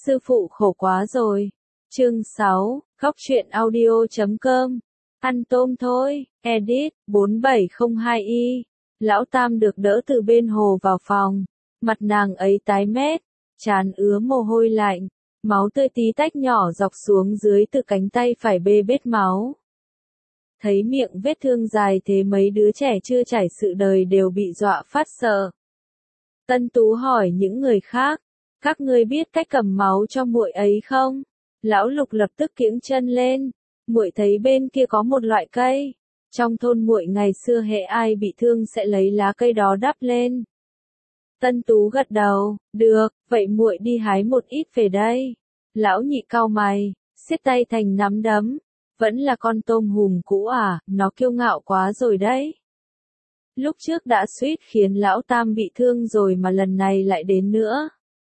Sư phụ khổ quá rồi. Chương 6, Góc truyện audio.com. Ăn tôm thôi, edit, 4702y. Lão Tam được đỡ từ bên hồ vào phòng. Mặt nàng ấy tái mét, trán ứa mồ hôi lạnh. Máu tươi tí tách nhỏ dọc xuống dưới từ cánh tay phải bê bết máu. Thấy miệng vết thương dài thế mấy đứa trẻ chưa trải sự đời đều bị dọa phát sợ. Tân Tú hỏi những người khác, các ngươi biết cách cầm máu cho muội ấy không? Lão Lục lập tức kiễng chân lên, muội thấy bên kia có một loại cây, trong thôn muội ngày xưa hễ ai bị thương sẽ lấy lá cây đó đắp lên. Tân Tú gật đầu, được, vậy muội đi hái một ít về đây. Lão Nhị cau mày, siết tay thành nắm đấm, vẫn là con tôm hùm cũ à, nó kiêu ngạo quá rồi đấy. Lúc trước đã suýt khiến Lão Tam bị thương rồi mà lần này lại đến nữa.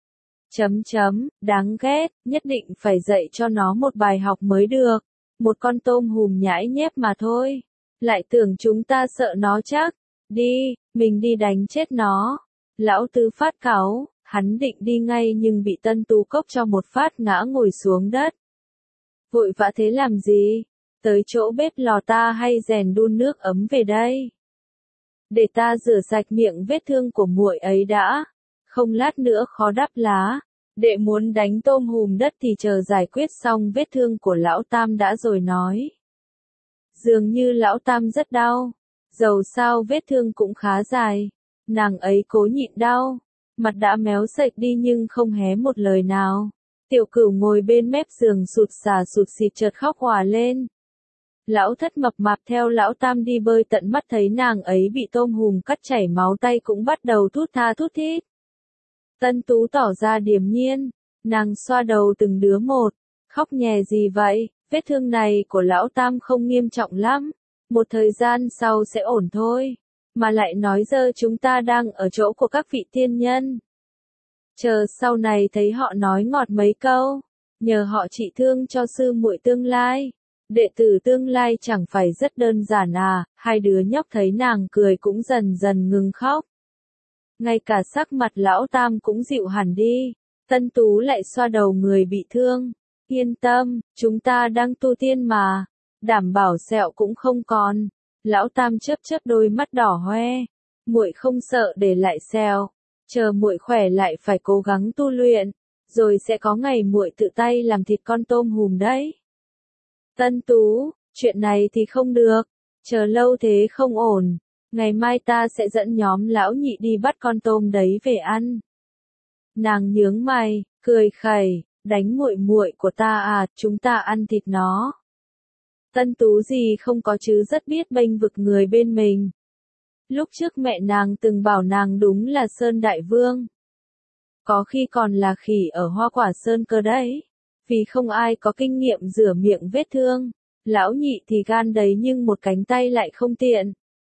Đáng ghét, nhất định phải dạy cho nó một bài học mới được. Một con tôm hùm nhãi nhép mà thôi. Lại tưởng chúng ta sợ nó chắc. Đi, mình đi đánh chết nó. Lão Tứ phát cáu, hắn định đi ngay nhưng bị Tân Tú cốc cho một phát ngã ngồi xuống đất. Vội vã thế làm gì? Tới chỗ bếp lò ta hay rèn đun nước ấm về đây. Để ta rửa sạch miệng vết thương của muội ấy đã. Không lát nữa khó đắp lá. Đệ muốn đánh tôm hùm đất thì chờ giải quyết xong vết thương của Lão Tam đã rồi nói. Dường như Lão Tam rất đau. Dầu sao vết thương cũng khá dài. Nàng ấy cố nhịn đau. Mặt đã méo sệch đi nhưng không hé một lời nào. Tiểu Cửu ngồi bên mép giường sụt xịt chợt khóc òa lên. Lão Thất mập mạp theo Lão Tam đi bơi tận mắt thấy nàng ấy bị tôm hùm cắt chảy máu tay cũng bắt đầu thút tha thút thít. Tân Tú tỏ ra điềm nhiên, nàng xoa đầu từng đứa một, khóc nhè gì vậy, vết thương này của Lão Tam không nghiêm trọng lắm, một thời gian sau sẽ ổn thôi, mà lại nói giờ chúng ta đang ở chỗ của các vị tiên nhân. Chờ sau này thấy họ nói ngọt mấy câu, nhờ họ trị thương cho sư muội tương lai. Đệ tử tương lai chẳng phải rất đơn giản à, hai đứa nhóc thấy nàng cười cũng dần dần ngừng khóc. Ngay cả sắc mặt Lão Tam cũng dịu hẳn đi. Tân Tú lại xoa đầu người bị thương. Yên tâm, chúng ta đang tu tiên mà. Đảm bảo sẹo cũng không còn. Lão Tam chớp đôi mắt đỏ hoe. Muội không sợ để lại sẹo. Chờ muội khỏe lại phải cố gắng tu luyện. Rồi sẽ có ngày muội tự tay làm thịt con tôm hùm đấy. Tân Tú, chuyện này thì không được. Chờ lâu thế không ổn. Ngày mai ta sẽ dẫn nhóm Lão Nhị đi bắt con tôm đấy về ăn. Nàng nhướng mày, cười khẩy, đánh muội muội của ta à, chúng ta ăn thịt nó. Tân Tú gì không có chứ rất biết bênh vực người bên mình. Lúc trước mẹ nàng từng bảo nàng đúng là Sơn Đại Vương. Có khi còn là khỉ ở Hoa Quả Sơn cơ đấy. Vì không ai có kinh nghiệm rửa miệng vết thương. Lão Nhị thì gan đấy nhưng một cánh tay lại không tiện.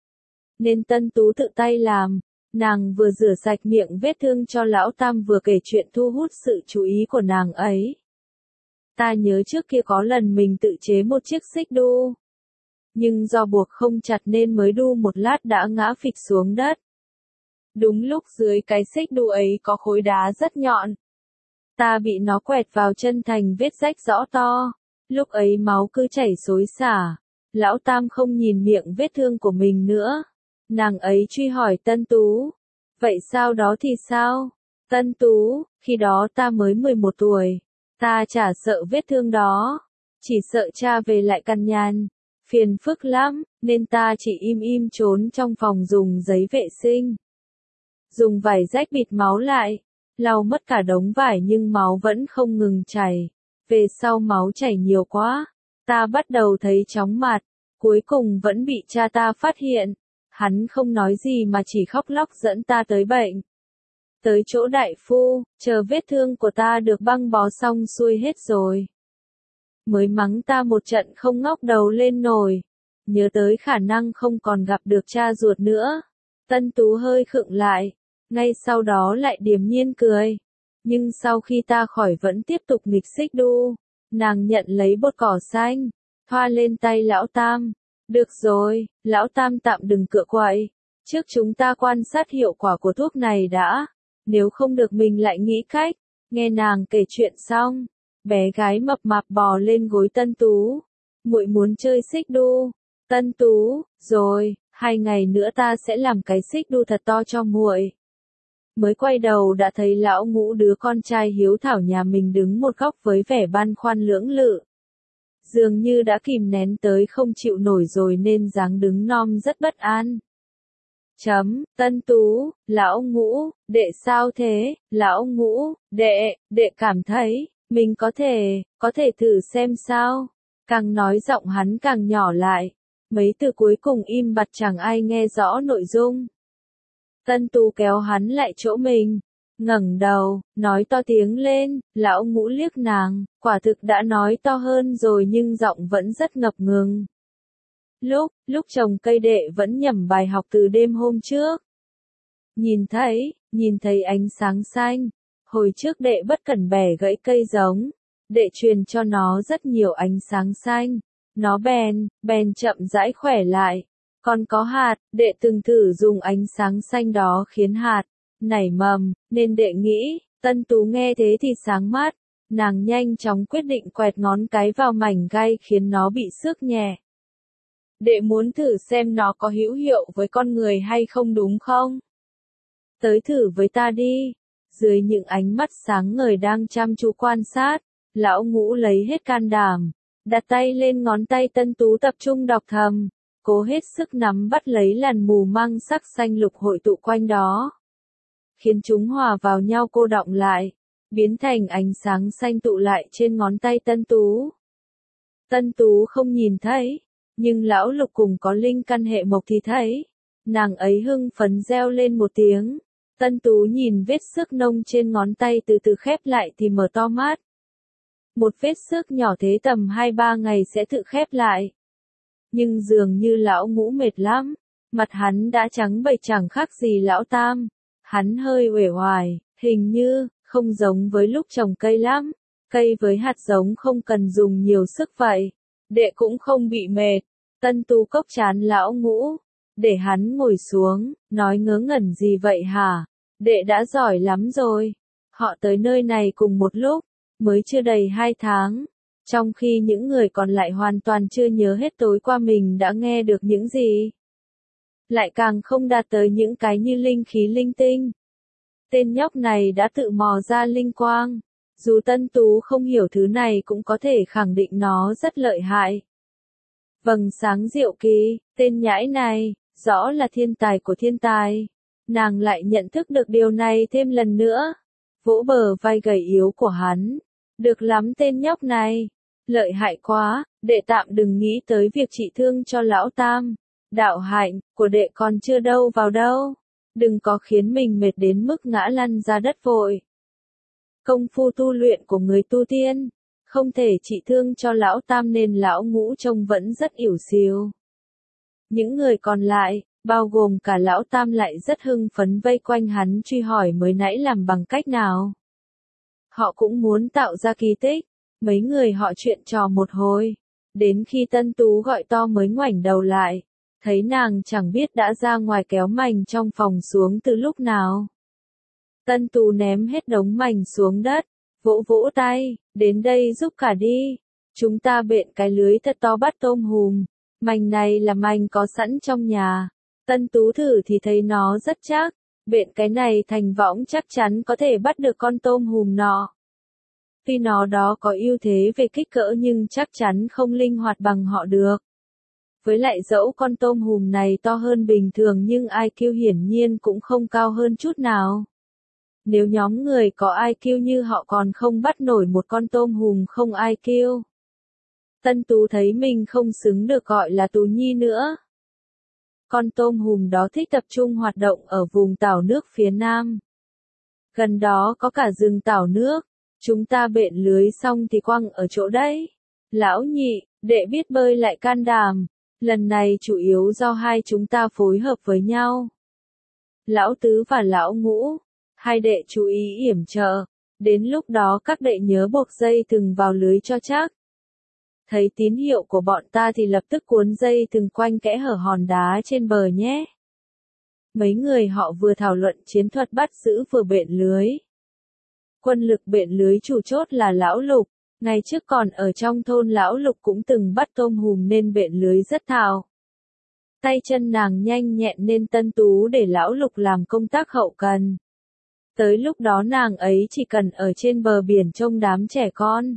Nên Tân Tú tự tay làm, nàng vừa rửa sạch miệng vết thương cho Lão Tam vừa kể chuyện thu hút sự chú ý của nàng ấy. Ta nhớ trước kia có lần mình tự chế một chiếc xích đu. Nhưng do buộc không chặt nên mới đu một lát đã ngã phịch xuống đất. Đúng lúc dưới cái xích đu ấy có khối đá rất nhọn. Ta bị nó quẹt vào chân thành vết rách rõ to. Lúc ấy máu cứ chảy xối xả. Lão Tam không nhìn miệng vết thương của mình nữa. Nàng ấy truy hỏi Tân Tú. Vậy sau đó thì sao? Tân Tú, khi đó ta mới 11 tuổi. Ta chả sợ vết thương đó. Chỉ sợ cha về lại cằn nhằn. Phiền phức lắm, nên ta chỉ im trốn trong phòng dùng giấy vệ sinh. Dùng vải rách bịt máu lại. Lau mất cả đống vải nhưng máu vẫn không ngừng chảy. Về sau máu chảy nhiều quá. Ta bắt đầu thấy chóng mặt. Cuối cùng vẫn bị cha ta phát hiện. Hắn không nói gì mà chỉ khóc lóc dẫn ta tới bệnh. Tới chỗ đại phu, chờ vết thương của ta được băng bó xong xuôi hết rồi. Mới mắng ta một trận không ngóc đầu lên nổi. Nhớ tới khả năng không còn gặp được cha ruột nữa. Tân Tú hơi khựng lại. Ngay sau đó lại điềm nhiên cười. Nhưng sau khi ta khỏi vẫn tiếp tục nghịch xích đu. Nàng nhận lấy bột cỏ xanh. Thoa lên tay Lão Tam. Được rồi, Lão Tam tạm đừng cựa quậy. Trước chúng ta quan sát hiệu quả của thuốc này đã. Nếu không được mình lại nghĩ cách. Nghe nàng kể chuyện xong, bé gái mập mạp bò lên gối Tân Tú. Muội muốn chơi xích đu. Tân Tú, rồi, 2 ngày nữa ta sẽ làm cái xích đu thật to cho muội. Mới quay đầu đã thấy lão Ngũ đứa con trai hiếu thảo nhà mình đứng một góc với vẻ băn khoăn lưỡng lự. Dường như đã kìm nén tới không chịu nổi rồi nên dáng đứng non rất bất an. Tân Tú, lão Ngũ, đệ sao thế, lão Ngũ, đệ cảm thấy, mình có thể thử xem sao. Càng nói giọng hắn càng nhỏ lại. Mấy từ cuối cùng im bặt chẳng ai nghe rõ nội dung. Tân Tú kéo hắn lại chỗ mình, ngẩng đầu, nói to tiếng lên, lão Ngũ liếc nàng, quả thực đã nói to hơn rồi nhưng giọng vẫn rất ngập ngừng. Lúc trồng cây đệ vẫn nhẩm bài học từ đêm hôm trước. Nhìn thấy ánh sáng xanh, hồi trước đệ bất cẩn bẻ gãy cây giống, đệ truyền cho nó rất nhiều ánh sáng xanh, nó bèn chậm rãi khỏe lại. Còn có hạt, đệ từng thử dùng ánh sáng xanh đó khiến hạt nảy mầm, nên đệ nghĩ. Tân Tú nghe thế thì sáng mắt, nàng nhanh chóng quyết định quẹt ngón cái vào mảnh gai khiến nó bị xước nhẹ. Đệ muốn thử xem nó có hữu hiệu với con người hay không đúng không? Tới thử với ta đi. Dưới những ánh mắt sáng ngời đang chăm chú quan sát, lão Ngũ lấy hết can đảm, đặt tay lên ngón tay Tân Tú tập trung đọc thầm, cố hết sức nắm bắt lấy làn mù măng sắc xanh lục hội tụ quanh đó, khiến chúng hòa vào nhau cô đọng lại, biến thành ánh sáng xanh tụ lại trên ngón tay Tân Tú. Tân Tú không nhìn thấy, nhưng lão Lục cùng có linh căn hệ mộc thì thấy. Nàng ấy hưng phấn reo lên một tiếng. Tân Tú nhìn vết xước nông trên ngón tay từ từ khép lại thì mở to mắt. Một vết xước nhỏ thế tầm 2-3 ngày sẽ tự khép lại. Nhưng dường như lão Ngũ mệt lắm, mặt hắn đã trắng bệch chẳng khác gì lão Tam. Hắn hơi uể oải, hình như không giống với lúc trồng cây lắm. Cây với hạt giống không cần dùng nhiều sức vậy. Đệ cũng không bị mệt. Tân Tú cốc chán lão Ngũ, để hắn ngồi xuống, nói ngớ ngẩn gì vậy hả? Đệ đã giỏi lắm rồi. Họ tới nơi này cùng một lúc, mới chưa đầy 2 tháng. Trong khi những người còn lại hoàn toàn chưa nhớ hết tối qua mình đã nghe được những gì. Lại càng không đạt tới những cái như linh khí linh tinh. Tên nhóc này đã tự mò ra linh quang. Dù Tân Tú không hiểu thứ này cũng có thể khẳng định nó rất lợi hại. Vầng sáng diệu kỳ, tên nhãi này, rõ là thiên tài của thiên tài. Nàng lại nhận thức được điều này thêm lần nữa. Vỗ bờ vai gầy yếu của hắn. Được lắm tên nhóc này. Lợi hại quá, đệ tạm đừng nghĩ tới việc trị thương cho lão Tam. Đạo hạnh của đệ còn chưa đâu vào đâu. Đừng có khiến mình mệt đến mức ngã lăn ra đất vội. Công phu tu luyện của người tu tiên, không thể trị thương cho lão Tam nên lão Ngũ trông vẫn rất ỉu xìu. Những người còn lại, bao gồm cả lão Tam lại rất hưng phấn vây quanh hắn truy hỏi mới nãy làm bằng cách nào. Họ cũng muốn tạo ra kỳ tích. Mấy người họ chuyện trò một hồi. Đến khi Tân Tú gọi to mới ngoảnh đầu lại. Thấy nàng chẳng biết đã ra ngoài kéo mành trong phòng xuống từ lúc nào. Tân Tú ném hết đống mành xuống đất. Vỗ vỗ tay, đến đây giúp cả đi. Chúng ta bện cái lưới thật to bắt tôm hùm. Mành này là mành có sẵn trong nhà. Tân Tú thử thì thấy nó rất chắc. Bện cái này thành võng chắc chắn có thể bắt được con tôm hùm nọ. Tuy nó đó có ưu thế về kích cỡ nhưng chắc chắn không linh hoạt bằng họ được. Với lại dẫu con tôm hùm này to hơn bình thường nhưng IQ hiển nhiên cũng không cao hơn chút nào. Nếu nhóm người có IQ như họ còn không bắt nổi một con tôm hùm không IQ. Tân Tú thấy mình không xứng được gọi là Tú Nhi nữa. Con tôm hùm đó thích tập trung hoạt động ở vùng tảo nước phía nam. Gần đó có cả rừng tảo nước. Chúng ta bện lưới xong thì quăng ở chỗ đấy. Lão Nhị, đệ biết bơi lại can đảm. Lần này chủ yếu do hai chúng ta phối hợp với nhau. Lão Tứ và Lão Ngũ, hai đệ chú ý yểm trợ. Đến lúc đó các đệ nhớ buộc dây thừng vào lưới cho chắc. Thấy tín hiệu của bọn ta thì lập tức cuốn dây thừng quanh kẽ hở hòn đá trên bờ nhé. Mấy người họ vừa thảo luận chiến thuật bắt giữ vừa bện lưới. Quân lực bện lưới chủ chốt là Lão Lục, ngày trước còn ở trong thôn Lão Lục cũng từng bắt tôm hùm nên bện lưới rất thạo. Tay chân nàng nhanh nhẹn nên Tân Tú để Lão Lục làm công tác hậu cần. Tới lúc đó nàng ấy chỉ cần ở trên bờ biển trông đám trẻ con.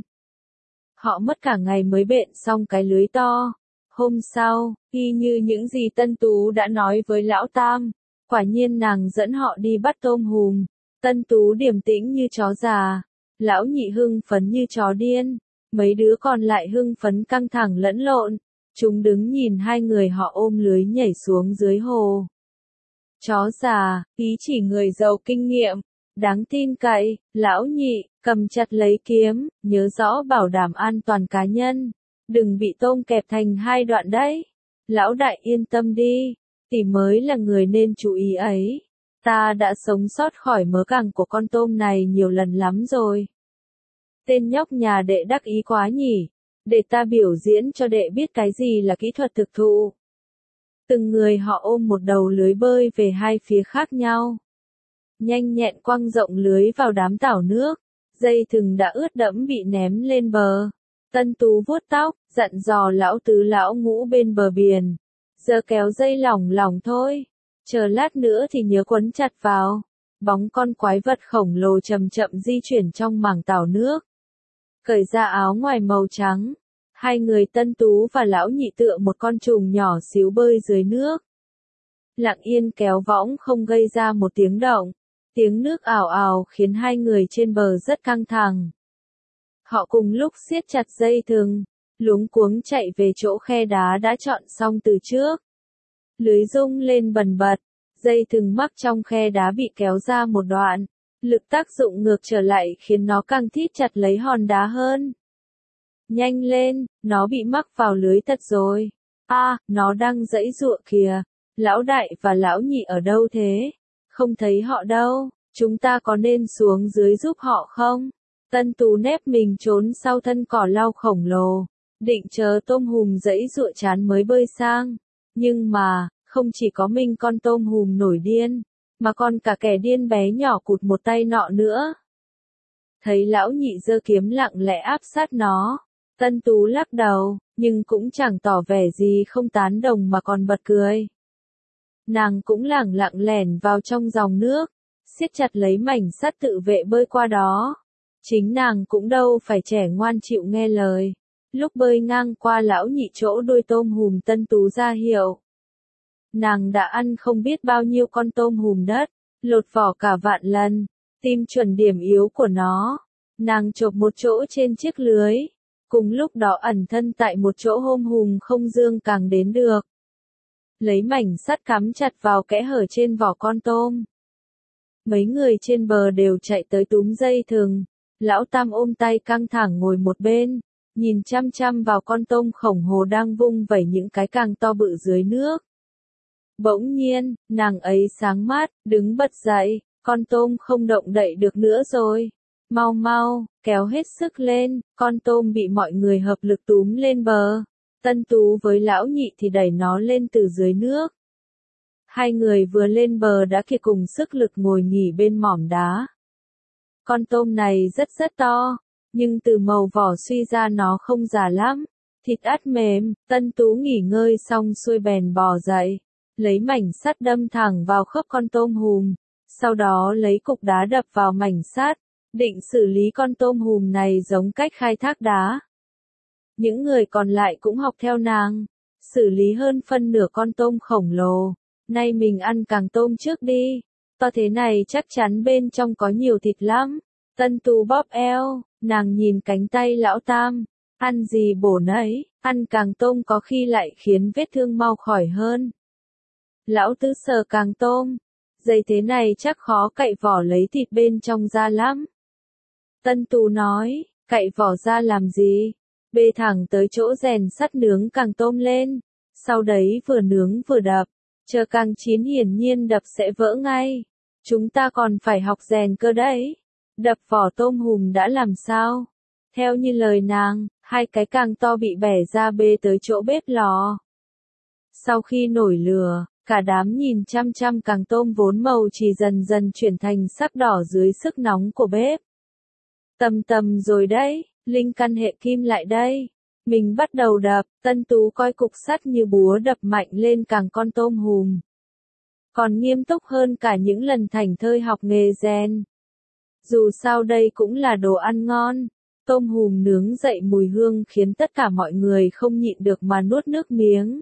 Họ mất cả ngày mới bện xong cái lưới to. Hôm sau, y như những gì Tân Tú đã nói với Lão Tam, quả nhiên nàng dẫn họ đi bắt tôm hùm. Tân Tú điềm tĩnh như chó già, Lão Nhị hưng phấn như chó điên, mấy đứa còn lại hưng phấn căng thẳng lẫn lộn. Chúng đứng nhìn hai người họ ôm lưới nhảy xuống dưới hồ. Chó già, ý chỉ người giàu kinh nghiệm, đáng tin cậy. Lão Nhị, cầm chặt lấy kiếm, nhớ rõ bảo đảm an toàn cá nhân. Đừng bị tôm kẹp thành hai đoạn đấy. Lão Đại yên tâm đi, tỷ mới là người nên chú ý ấy. Ta đã sống sót khỏi mớ căng của con tôm này nhiều lần lắm rồi. Tên nhóc nhà đệ đắc ý quá nhỉ. Để ta biểu diễn cho đệ biết cái gì là kỹ thuật thực thụ. Từng người họ ôm một đầu lưới bơi về hai phía khác nhau. Nhanh nhẹn quăng rộng lưới vào đám tảo nước. Dây thừng đã ướt đẫm bị ném lên bờ. Tân Tú vuốt tóc, dặn dò Lão Tứ Lão Ngũ bên bờ biển. Giờ kéo dây lỏng lỏng thôi. Chờ lát nữa thì nhớ quấn chặt vào. Bóng con quái vật khổng lồ chậm chậm di chuyển trong mảng tảo nước. Cởi ra áo ngoài màu trắng. Hai người Tân Tú và Lão Nhị tựa một con trùng nhỏ xíu bơi dưới nước. Lặng yên kéo võng không gây ra một tiếng động. Tiếng nước ào ào khiến hai người trên bờ rất căng thẳng. Họ cùng lúc siết chặt dây thừng, luống cuống chạy về chỗ khe đá đã chọn xong từ trước. Lưới rung lên bần bật, dây thừng mắc trong khe đá bị kéo ra một đoạn. Lực tác dụng ngược trở lại khiến nó càng thít chặt lấy hòn đá hơn. Nhanh lên, nó bị mắc vào lưới thật rồi. Nó đang giãy giụa kìa. Lão Đại và Lão Nhị ở đâu thế? Không thấy họ đâu, chúng ta có nên xuống dưới giúp họ không? Tân Tú nép mình trốn sau thân cỏ lau khổng lồ, định chờ tôm hùm giãy giụa chán mới bơi sang. Nhưng mà, không chỉ có mình con tôm hùm nổi điên, mà còn cả kẻ điên bé nhỏ cụt một tay nọ nữa. Thấy Lão Nhị giơ kiếm lặng lẽ áp sát nó, Tân Tú lắc đầu, nhưng cũng chẳng tỏ vẻ gì không tán đồng mà còn bật cười. Nàng cũng lẳng lặng lẻn vào trong dòng nước, siết chặt lấy mảnh sắt tự vệ bơi qua đó. Chính nàng cũng đâu phải trẻ ngoan chịu nghe lời. Lúc bơi ngang qua Lão Nhị chỗ đuôi tôm hùm, Tân Tú ra hiệu. Nàng đã ăn không biết bao nhiêu con tôm hùm đất, lột vỏ cả vạn lần, tìm chuẩn điểm yếu của nó. Nàng chộp một chỗ trên chiếc lưới, cùng lúc đó ẩn thân tại một chỗ hôm hùm không dương càng đến được. Lấy mảnh sắt cắm chặt vào kẽ hở trên vỏ con tôm. Mấy người trên bờ đều chạy tới túm dây thừng. Lão Tam ôm tay căng thẳng ngồi một bên, nhìn chăm chăm vào con tôm khổng hồ đang vung vẩy những cái càng to bự dưới nước. Bỗng nhiên, nàng ấy sáng mắt, đứng bật dậy, con tôm không động đậy được nữa rồi. Mau mau, kéo hết sức lên, con tôm bị mọi người hợp lực túm lên bờ. Tân Tú với Lão Nhị thì đẩy nó lên từ dưới nước. Hai người vừa lên bờ đã kịp cùng sức lực ngồi nghỉ bên mỏm đá. Con tôm này rất to, nhưng từ màu vỏ suy ra nó không già lắm. Thịt át mềm. Tân Tú nghỉ ngơi xong xuôi bèn bò dậy, lấy mảnh sắt đâm thẳng vào khớp con tôm hùm, sau đó lấy cục đá đập vào mảnh sắt, định xử lý con tôm hùm này giống cách khai thác đá. Những người còn lại cũng học theo nàng, xử lý hơn phân nửa con tôm khổng lồ. Nay mình ăn càng tôm trước đi, to thế này chắc chắn bên trong có nhiều thịt lắm. Tân Tú bóp eo, nàng nhìn cánh tay Lão Tam, ăn gì bổ nấy, ăn càng tôm có khi lại khiến vết thương mau khỏi hơn. Lão Tứ sờ càng tôm, dây thế này chắc khó cậy vỏ lấy thịt bên trong ra lắm. Tân Tú nói, cậy vỏ ra làm gì? Bê thẳng tới chỗ rèn sắt nướng càng tôm lên, sau đấy vừa nướng vừa đập, chờ càng chín hiển nhiên đập sẽ vỡ ngay. Chúng ta còn phải học rèn cơ đấy. Đập vỏ tôm hùm đã làm sao? Theo như lời nàng, hai cái càng to bị bẻ ra bê tới chỗ bếp lò. Sau khi nổi lửa, cả đám nhìn chăm chăm càng tôm vốn màu chỉ dần dần chuyển thành sắc đỏ dưới sức nóng của bếp. Tầm tầm rồi đấy, linh căn hệ kim lại đây. Mình bắt đầu đập, Tân Tú coi cục sắt như búa đập mạnh lên càng con tôm hùm. Còn nghiêm túc hơn cả những lần thảnh thơi học nghề rèn. Dù sao đây cũng là đồ ăn ngon. Tôm hùm nướng dậy mùi hương khiến tất cả mọi người không nhịn được mà nuốt nước miếng.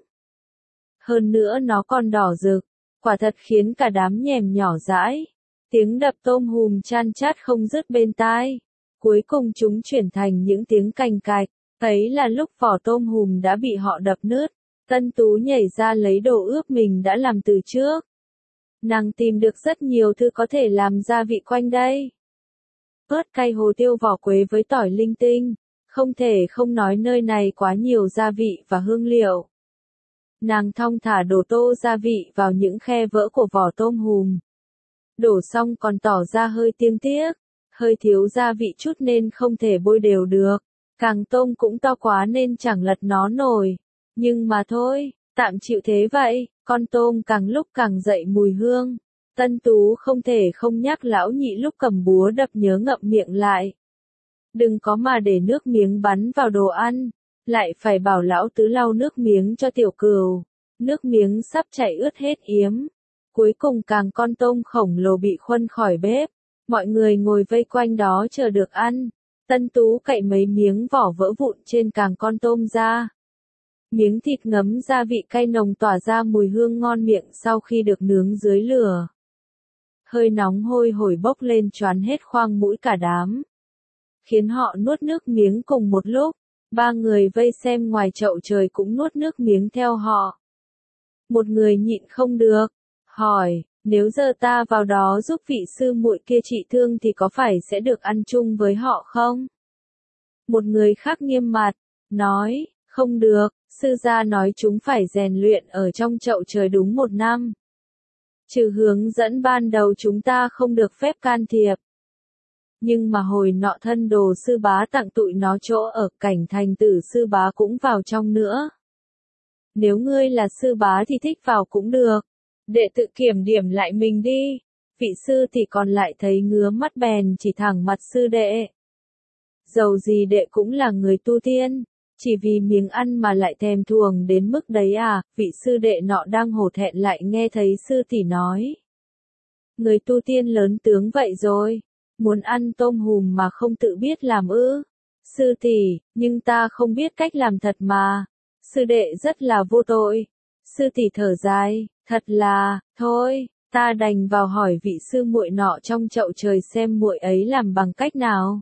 Hơn nữa nó còn đỏ rực, quả thật khiến cả đám nhèm nhỏ dãi. Tiếng đập tôm hùm chan chát không dứt bên tai. Cuối cùng chúng chuyển thành những tiếng cành cạch. Ấy là lúc vỏ tôm hùm đã bị họ đập nứt. Tân Tú nhảy ra lấy đồ ướp mình đã làm từ trước. Nàng tìm được rất nhiều thứ có thể làm gia vị quanh đây. Ớt cay hồ tiêu vỏ quế với tỏi linh tinh. Không thể không nói nơi này quá nhiều gia vị và hương liệu. Nàng thong thả đổ tô gia vị vào những khe vỡ của vỏ tôm hùm. Đổ xong còn tỏ ra hơi tiếc tiếc. Hơi thiếu gia vị chút nên không thể bôi đều được. Càng tôm cũng to quá nên chẳng lật nó nổi. Nhưng mà thôi, tạm chịu thế vậy, con tôm càng lúc càng dậy mùi hương. Tân Tú không thể không nhắc lão nhị lúc cầm búa đập nhớ ngậm miệng lại. Đừng có mà để nước miếng bắn vào đồ ăn, lại phải bảo lão tứ lau nước miếng cho tiểu cừu. Nước miếng sắp chảy ướt hết yếm. Cuối cùng càng con tôm khổng lồ bị khuân khỏi bếp. Mọi người ngồi vây quanh đó chờ được ăn. Tân Tú cậy mấy miếng vỏ vỡ vụn trên càng con tôm ra. Miếng thịt ngấm gia vị cay nồng tỏa ra mùi hương ngon miệng sau khi được nướng dưới lửa. Hơi nóng hôi hổi bốc lên choán hết khoang mũi cả đám. Khiến họ nuốt nước miếng cùng một lúc. Ba người vây xem ngoài chậu trời cũng nuốt nước miếng theo họ. Một người nhịn không được. Hỏi, nếu giờ ta vào đó giúp vị sư muội kia trị thương thì có phải sẽ được ăn chung với họ không? Một người khác nghiêm mặt, nói, không được, sư gia nói chúng phải rèn luyện ở trong chậu trời đúng 1 năm. Trừ hướng dẫn ban đầu chúng ta không được phép can thiệp. Nhưng mà hồi nọ thân đồ sư bá tặng tụi nó chỗ ở cảnh thành tử sư bá cũng vào trong nữa. Nếu ngươi là sư bá thì thích vào cũng được. Đệ tự kiểm điểm lại mình đi. Vị sư thì còn lại thấy ngứa mắt bèn chỉ thẳng mặt sư đệ. Dầu gì đệ cũng là người tu tiên. Chỉ vì miếng ăn mà lại thèm thuồng đến mức đấy à, vị sư đệ nọ đang hổ thẹn lại nghe thấy sư tỷ nói. Người tu tiên lớn tướng vậy rồi, muốn ăn tôm hùm mà không tự biết làm ư. Sư tỷ, nhưng ta không biết cách làm thật mà. Sư đệ rất là vô tội. Sư tỷ thở dài, thật là, thôi, ta đành vào hỏi vị sư muội nọ trong chậu trời xem muội ấy làm bằng cách nào.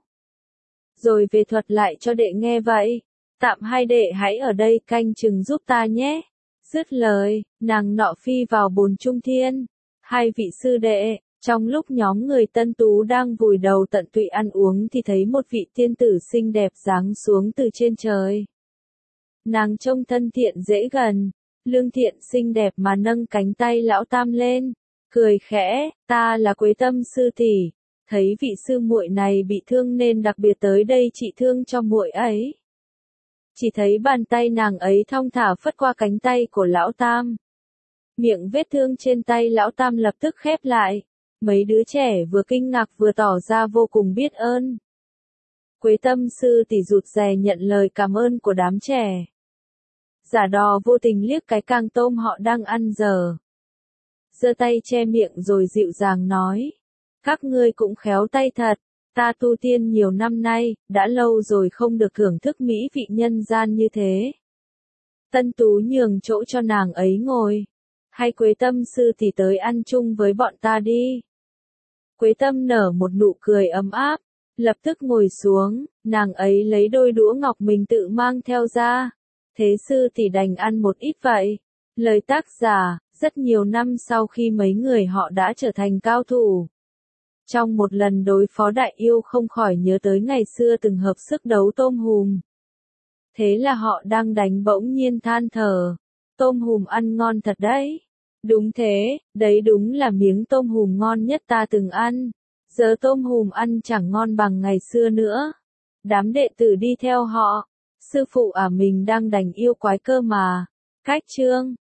Rồi về thuật lại cho đệ nghe vậy. Tạm hai đệ hãy ở đây canh chừng giúp ta nhé. Dứt lời, nàng nọ phi vào bồn trung thiên. Hai vị sư đệ, trong lúc nhóm người Tân Tú đang vùi đầu tận tụy ăn uống thì thấy một vị tiên tử xinh đẹp giáng xuống từ trên trời. Nàng trông thân thiện dễ gần, lương thiện xinh đẹp mà nâng cánh tay lão tam lên, cười khẽ, ta là Quế Tâm sư tỷ, thấy vị sư muội này bị thương nên đặc biệt tới đây trị thương cho muội ấy. Chỉ thấy bàn tay nàng ấy thong thả phất qua cánh tay của lão tam. Miệng vết thương trên tay lão tam lập tức khép lại. Mấy đứa trẻ vừa kinh ngạc vừa tỏ ra vô cùng biết ơn. Quế Tâm sư tỷ rụt rè nhận lời cảm ơn của đám trẻ. Giả đò vô tình liếc cái càng tôm họ đang ăn dở. Giơ tay che miệng rồi dịu dàng nói. Các ngươi cũng khéo tay thật. Ta tu tiên nhiều năm nay, đã lâu rồi không được thưởng thức mỹ vị nhân gian như thế. Tân Tú nhường chỗ cho nàng ấy ngồi. Hay Quế Tâm sư tỷ tới ăn chung với bọn ta đi. Quế Tâm nở một nụ cười ấm áp, lập tức ngồi xuống, nàng ấy lấy đôi đũa ngọc mình tự mang theo ra. Thế sư tỷ đành ăn một ít vậy. Lời tác giả, rất nhiều năm sau khi mấy người họ đã trở thành cao thủ. Trong một lần đối phó đại yêu không khỏi nhớ tới ngày xưa từng hợp sức đấu tôm hùm. Thế là họ đang đánh bỗng nhiên than thở. Tôm hùm ăn ngon thật đấy. Đúng thế, đấy đúng là miếng tôm hùm ngon nhất ta từng ăn. Giờ tôm hùm ăn chẳng ngon bằng ngày xưa nữa. Đám đệ tử đi theo họ. Sư phụ mình đang đánh yêu quái cơ mà. Cách chương